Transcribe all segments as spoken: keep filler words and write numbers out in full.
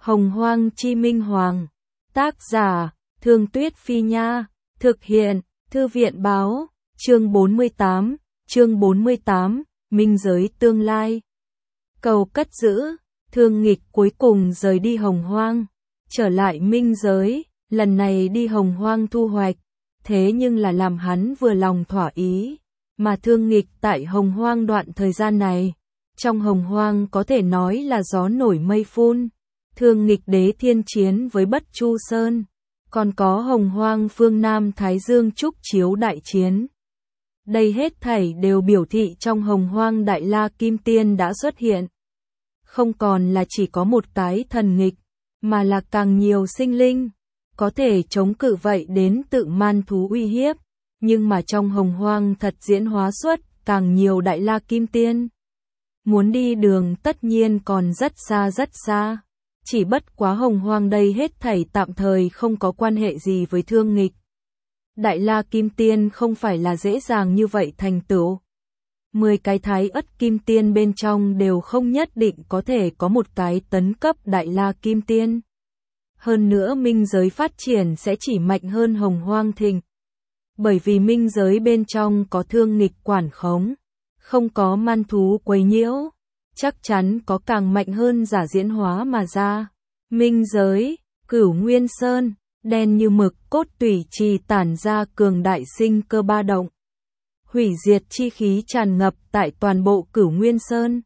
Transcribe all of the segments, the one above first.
Hồng Hoang Chi Minh Hoàng. Tác giả, Thương Tuyết Phi Nha. Thực hiện, Thư viện Báo. Chương bốn mươi tám, chương bốn mươi tám, Minh Giới Tương Lai. Cầu cất giữ, Thương Nghịch cuối cùng rời đi Hồng Hoang, trở lại Minh Giới, lần này đi Hồng Hoang thu hoạch, thế nhưng là làm hắn vừa lòng thỏa ý, mà Thương Nghịch tại Hồng Hoang đoạn thời gian này, trong Hồng Hoang có thể nói là gió nổi mây phun, Thương Nghịch đế thiên chiến với Bất Chu Sơn, còn có Hồng Hoang phương Nam Thái Dương Trúc Chiếu đại chiến. Đây hết thảy đều biểu thị trong Hồng Hoang Đại La Kim Tiên đã xuất hiện. Không còn là chỉ có một cái thần nghịch, mà là càng nhiều sinh linh, có thể chống cự vậy đến tự man thú uy hiếp. Nhưng mà trong Hồng Hoang thật diễn hóa xuất càng nhiều Đại La Kim Tiên. Muốn đi đường tất nhiên còn rất xa rất xa. Chỉ bất quá Hồng Hoang đây hết thảy tạm thời không có quan hệ gì với Thương Nghịch. Đại La Kim Tiên không phải là dễ dàng như vậy thành tựu. Mười cái Thái Ất Kim Tiên bên trong đều không nhất định có thể có một cái tấn cấp Đại La Kim Tiên. Hơn nữa Minh Giới phát triển sẽ chỉ mạnh hơn Hồng Hoang thịnh. Bởi vì Minh Giới bên trong có Thương Nghịch quản khống, không có man thú quấy nhiễu, chắc chắn có càng mạnh hơn giả diễn hóa mà ra. Minh Giới, Cửu Nguyên Sơn, đen như mực cốt tủy trì tản ra cường đại sinh cơ ba động. Hủy diệt chi khí tràn ngập tại toàn bộ Cửu Nguyên Sơn.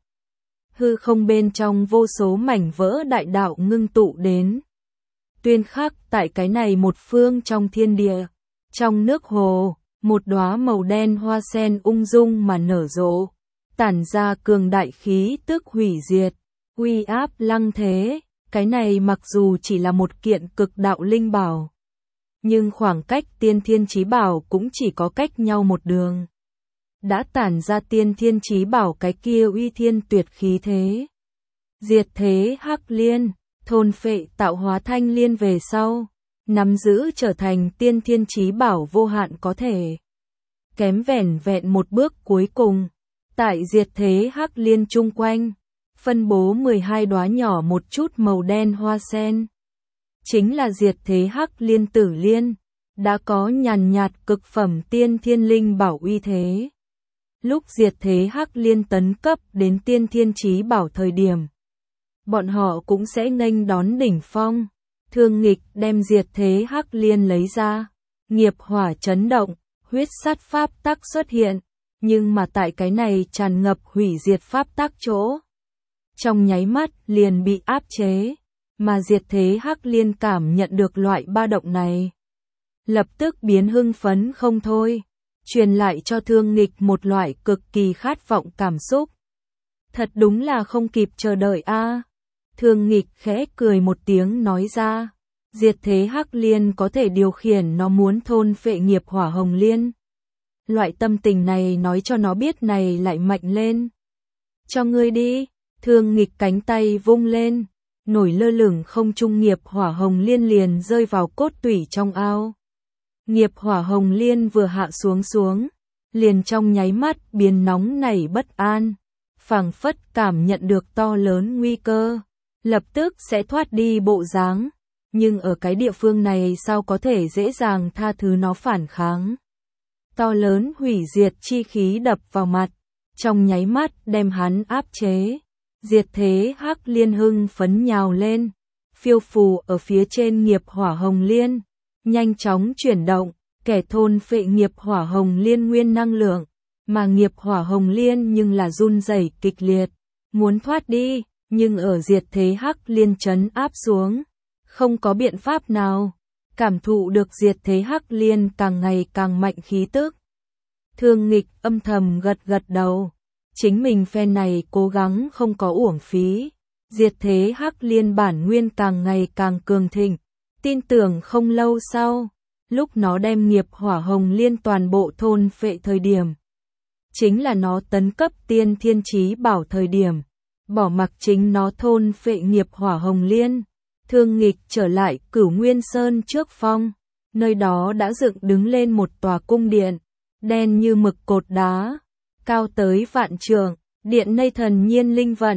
Hư không bên trong vô số mảnh vỡ đại đạo ngưng tụ đến. Tuyên khắc tại cái này một phương trong thiên địa. Trong nước hồ, một đóa màu đen hoa sen ung dung mà nở rộ. Tản ra cường đại khí tức hủy diệt, uy áp lăng thế. Cái này mặc dù chỉ là một kiện cực đạo linh bảo. Nhưng khoảng cách tiên thiên chí bảo cũng chỉ có cách nhau một đường. Đã tản ra tiên thiên chí bảo cái kia uy thiên tuyệt khí thế. Diệt thế hắc liên, thôn phệ tạo hóa thanh liên về sau. Nắm giữ trở thành tiên thiên chí bảo vô hạn có thể. Kém vẻn vẹn một bước cuối cùng. Tại diệt thế hắc liên chung quanh. Phân bố mười hai đóa nhỏ một chút màu đen hoa sen. Chính là diệt thế hắc liên tử liên. Đã có nhàn nhạt cực phẩm tiên thiên linh bảo uy thế. Lúc diệt thế hắc liên tấn cấp đến tiên thiên chí bảo thời điểm. Bọn họ cũng sẽ nghênh đón đỉnh phong. Thương Nghịch đem diệt thế hắc liên lấy ra. Nghiệp hỏa chấn động, huyết sát pháp tắc xuất hiện. Nhưng mà tại cái này tràn ngập hủy diệt pháp tắc chỗ. Trong nháy mắt liền bị áp chế, mà diệt thế hắc liên cảm nhận được loại ba động này. Lập tức biến hưng phấn không thôi, truyền lại cho Thương Nghịch một loại cực kỳ khát vọng cảm xúc. Thật đúng là không kịp chờ đợi a. À. Thương Nghịch khẽ cười một tiếng nói ra, diệt thế hắc liên có thể điều khiển nó muốn thôn phệ nghiệp hỏa hồng liên. Loại tâm tình này nói cho nó biết này lại mạnh lên. Cho ngươi đi. Thương Nghịch cánh tay vung lên, nổi lơ lửng không trung nghiệp hỏa hồng liên liền rơi vào cốt tủy trong ao. Nghiệp hỏa hồng liên vừa hạ xuống xuống, liền trong nháy mắt biến nóng nảy bất an, phảng phất cảm nhận được to lớn nguy cơ, lập tức sẽ thoát đi bộ dáng, nhưng ở cái địa phương này sao có thể dễ dàng tha thứ nó phản kháng. To lớn hủy diệt chi khí đập vào mặt, trong nháy mắt đem hắn áp chế. Diệt thế hắc liên hưng phấn nhào lên, phiêu phù ở phía trên nghiệp hỏa hồng liên, nhanh chóng chuyển động, kẻ thôn phệ nghiệp hỏa hồng liên nguyên năng lượng, mà nghiệp hỏa hồng liên nhưng là run rẩy kịch liệt, muốn thoát đi, nhưng ở diệt thế hắc liên trấn áp xuống, không có biện pháp nào, cảm thụ được diệt thế hắc liên càng ngày càng mạnh khí tức. Thương Nghịch âm thầm gật gật đầu. Chính mình phe này cố gắng không có uổng phí, diệt thế hắc liên bản nguyên càng ngày càng cường thịnh, tin tưởng không lâu sau, lúc nó đem nghiệp hỏa hồng liên toàn bộ thôn phệ thời điểm. Chính là nó tấn cấp tiên thiên chí bảo thời điểm, bỏ mặc chính nó thôn phệ nghiệp hỏa hồng liên, Thương Nghịch trở lại Cửu Nguyên Sơn trước phong, nơi đó đã dựng đứng lên một tòa cung điện, đen như mực cột đá. Cao tới vạn trượng, điện nây thần nhiên linh vận,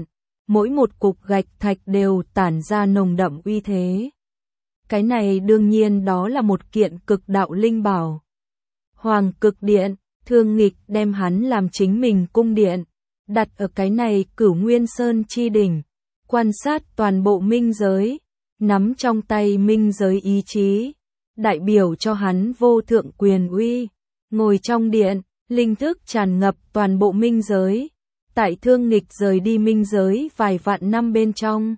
mỗi một cục gạch thạch đều tản ra nồng đậm uy thế. Cái này đương nhiên đó là một kiện cực đạo linh bảo. Hoàng Cực Điện, Thương Nghịch đem hắn làm chính mình cung điện, đặt ở cái này Cửu Nguyên Sơn chi đỉnh, quan sát toàn bộ minh giới, nắm trong tay minh giới ý chí, đại biểu cho hắn vô thượng quyền uy, ngồi trong điện, linh thức tràn ngập toàn bộ minh giới. Tại Thương Nghịch rời đi minh giới vài vạn năm bên trong,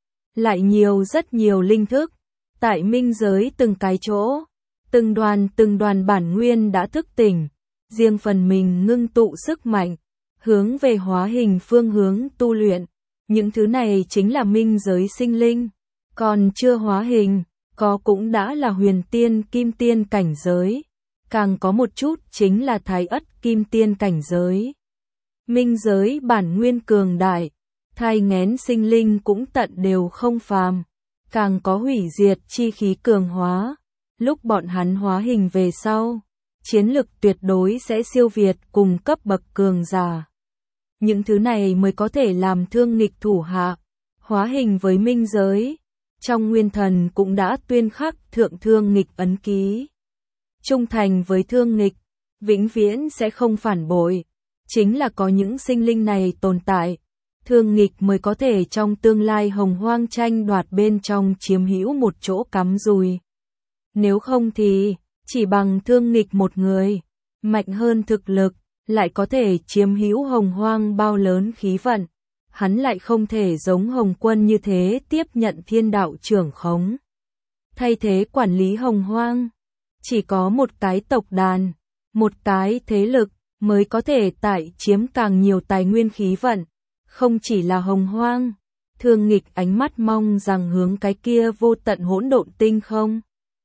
lại nhiều rất nhiều linh thức, tại minh giới từng cái chỗ, từng đoàn từng đoàn bản nguyên đã thức tỉnh, riêng phần mình ngưng tụ sức mạnh, hướng về hóa hình phương hướng tu luyện. Những thứ này chính là minh giới sinh linh, còn chưa hóa hình, có cũng đã là huyền tiên kim tiên cảnh giới, càng có một chút chính là thái ất kim tiên cảnh giới. Minh giới bản nguyên cường đại, thai nghén sinh linh cũng tận đều không phàm, càng có hủy diệt chi khí cường hóa. Lúc bọn hắn hóa hình về sau, chiến lực tuyệt đối sẽ siêu việt cùng cấp bậc cường giả. Những thứ này mới có thể làm Thương Nghịch thủ hạ, hóa hình với minh giới. Trong nguyên thần cũng đã tuyên khắc thượng Thương Nghịch ấn ký. Trung thành với Thương Nghịch, vĩnh viễn sẽ không phản bội. Chính là có những sinh linh này tồn tại, Thương Nghịch mới có thể trong tương lai hồng hoang tranh đoạt bên trong chiếm hữu một chỗ cắm rùi. Nếu không thì, chỉ bằng Thương Nghịch một người, mạnh hơn thực lực, lại có thể chiếm hữu hồng hoang bao lớn khí vận, hắn lại không thể giống Hồng Quân như thế tiếp nhận thiên đạo trưởng khống. Thay thế quản lý hồng hoang, chỉ có một cái tộc đàn, một cái thế lực, mới có thể tại chiếm càng nhiều tài nguyên khí vận, không chỉ là hồng hoang. Thương Nghịch ánh mắt mong rằng hướng cái kia vô tận hỗn độn tinh không.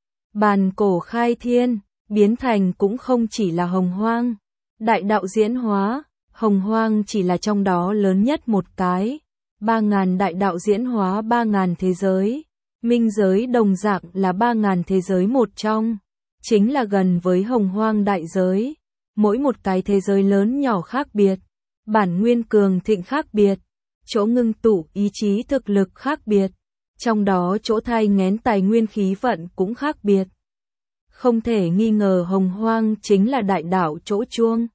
Bàn cổ khai thiên, biến thành cũng không chỉ là hồng hoang. Đại đạo diễn hóa, hồng hoang chỉ là trong đó lớn nhất một cái. Ba ngàn đại đạo diễn hóa ba ngàn thế giới. Minh giới đồng dạng là ba ngàn thế giới một trong. Chính là gần với hồng hoang đại giới. Mỗi một cái thế giới lớn nhỏ khác biệt, bản nguyên cường thịnh khác biệt, chỗ ngưng tụ ý chí thực lực khác biệt, trong đó chỗ thai nghén tài nguyên khí vận cũng khác biệt. Không thể nghi ngờ hồng hoang chính là đại đạo chỗ chuông.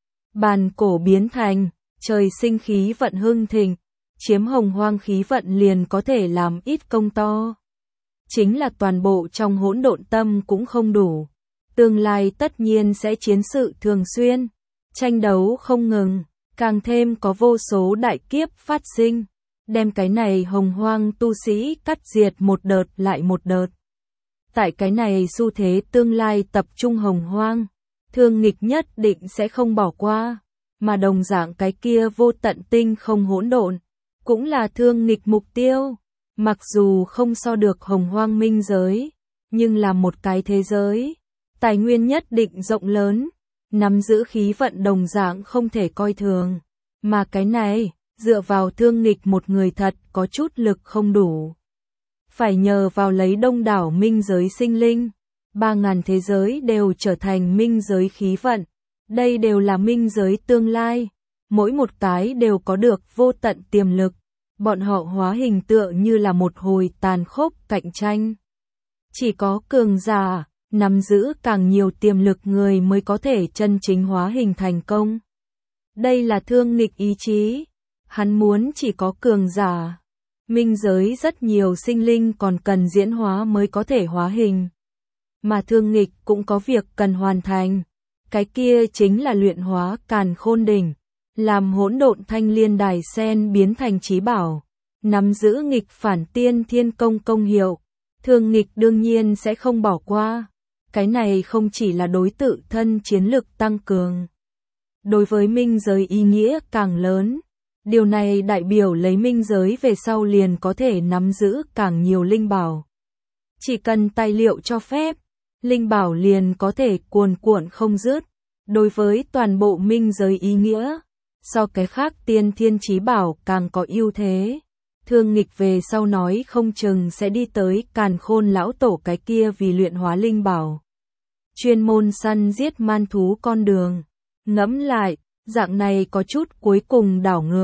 Bàn cổ biến thành, trời sinh khí vận hưng thịnh, chiếm hồng hoang khí vận liền có thể làm ít công to. Chính là toàn bộ trong hỗn độn tâm cũng không đủ. Tương lai tất nhiên sẽ chiến sự thường xuyên, tranh đấu không ngừng, càng thêm có vô số đại kiếp phát sinh, đem cái này hồng hoang tu sĩ cắt diệt một đợt lại một đợt. Tại cái này xu thế tương lai tập trung hồng hoang, Thương Nghịch nhất định sẽ không bỏ qua, mà đồng dạng cái kia vô tận tinh không hỗn độn, cũng là Thương Nghịch mục tiêu. Mặc dù không so được hồng hoang minh giới, nhưng là một cái thế giới. Tài nguyên nhất định rộng lớn, nắm giữ khí vận đồng dạng không thể coi thường, mà cái này, dựa vào Thương Nghịch một người thật có chút lực không đủ. Phải nhờ vào lấy đông đảo minh giới sinh linh, ba ngàn thế giới đều trở thành minh giới khí vận, đây đều là minh giới tương lai, mỗi một cái đều có được vô tận tiềm lực, bọn họ hóa hình tựa như là một hồi tàn khốc cạnh tranh. Chỉ có cường giả, nắm giữ càng nhiều tiềm lực người mới có thể chân chính hóa hình thành công. Đây là Thương Nghịch ý chí, hắn muốn chỉ có cường giả. Minh giới rất nhiều sinh linh còn cần diễn hóa mới có thể hóa hình. Mà Thương Nghịch cũng có việc cần hoàn thành. Cái kia chính là luyện hóa Càn Khôn Đỉnh, làm hỗn độn thanh liên đài sen biến thành chí bảo, nắm giữ nghịch phản tiên thiên công công hiệu. Thương Nghịch đương nhiên sẽ không bỏ qua. Cái này không chỉ là đối tự thân chiến lực tăng cường. Đối với minh giới ý nghĩa càng lớn. Điều này đại biểu lấy minh giới về sau liền có thể nắm giữ càng nhiều linh bảo. Chỉ cần tài liệu cho phép, linh bảo liền có thể cuồn cuộn không dứt. Đối với toàn bộ minh giới ý nghĩa, so cái khác tiên thiên chí bảo càng có ưu thế. Thương Nghịch về sau nói không chừng sẽ đi tới Càn Khôn lão tổ cái kia vì luyện hóa linh bảo. Chuyên môn săn giết man thú con đường. Ngẫm lại, dạng này có chút cuối cùng đảo ngược.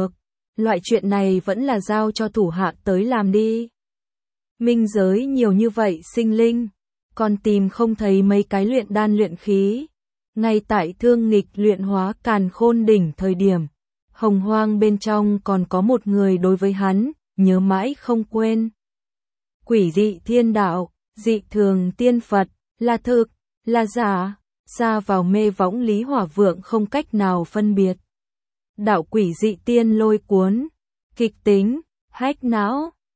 loại chuyện này vẫn là giao cho thủ hạ tới làm đi. Minh giới nhiều như vậy sinh linh, còn tìm không thấy mấy cái luyện đan luyện khí. Ngay tại Thương Nghịch luyện hóa Càn Khôn đỉnh thời điểm, Hồng Hoang bên trong còn có một người đối với hắn, nhớ mãi không quên. Quỷ dị thiên đạo, dị thường tiên Phật, là thực, là giả, xa vào mê võng Lý Hỏa Vượng không cách nào phân biệt. Đạo quỷ dị tiên lôi cuốn, kịch tính, hách não.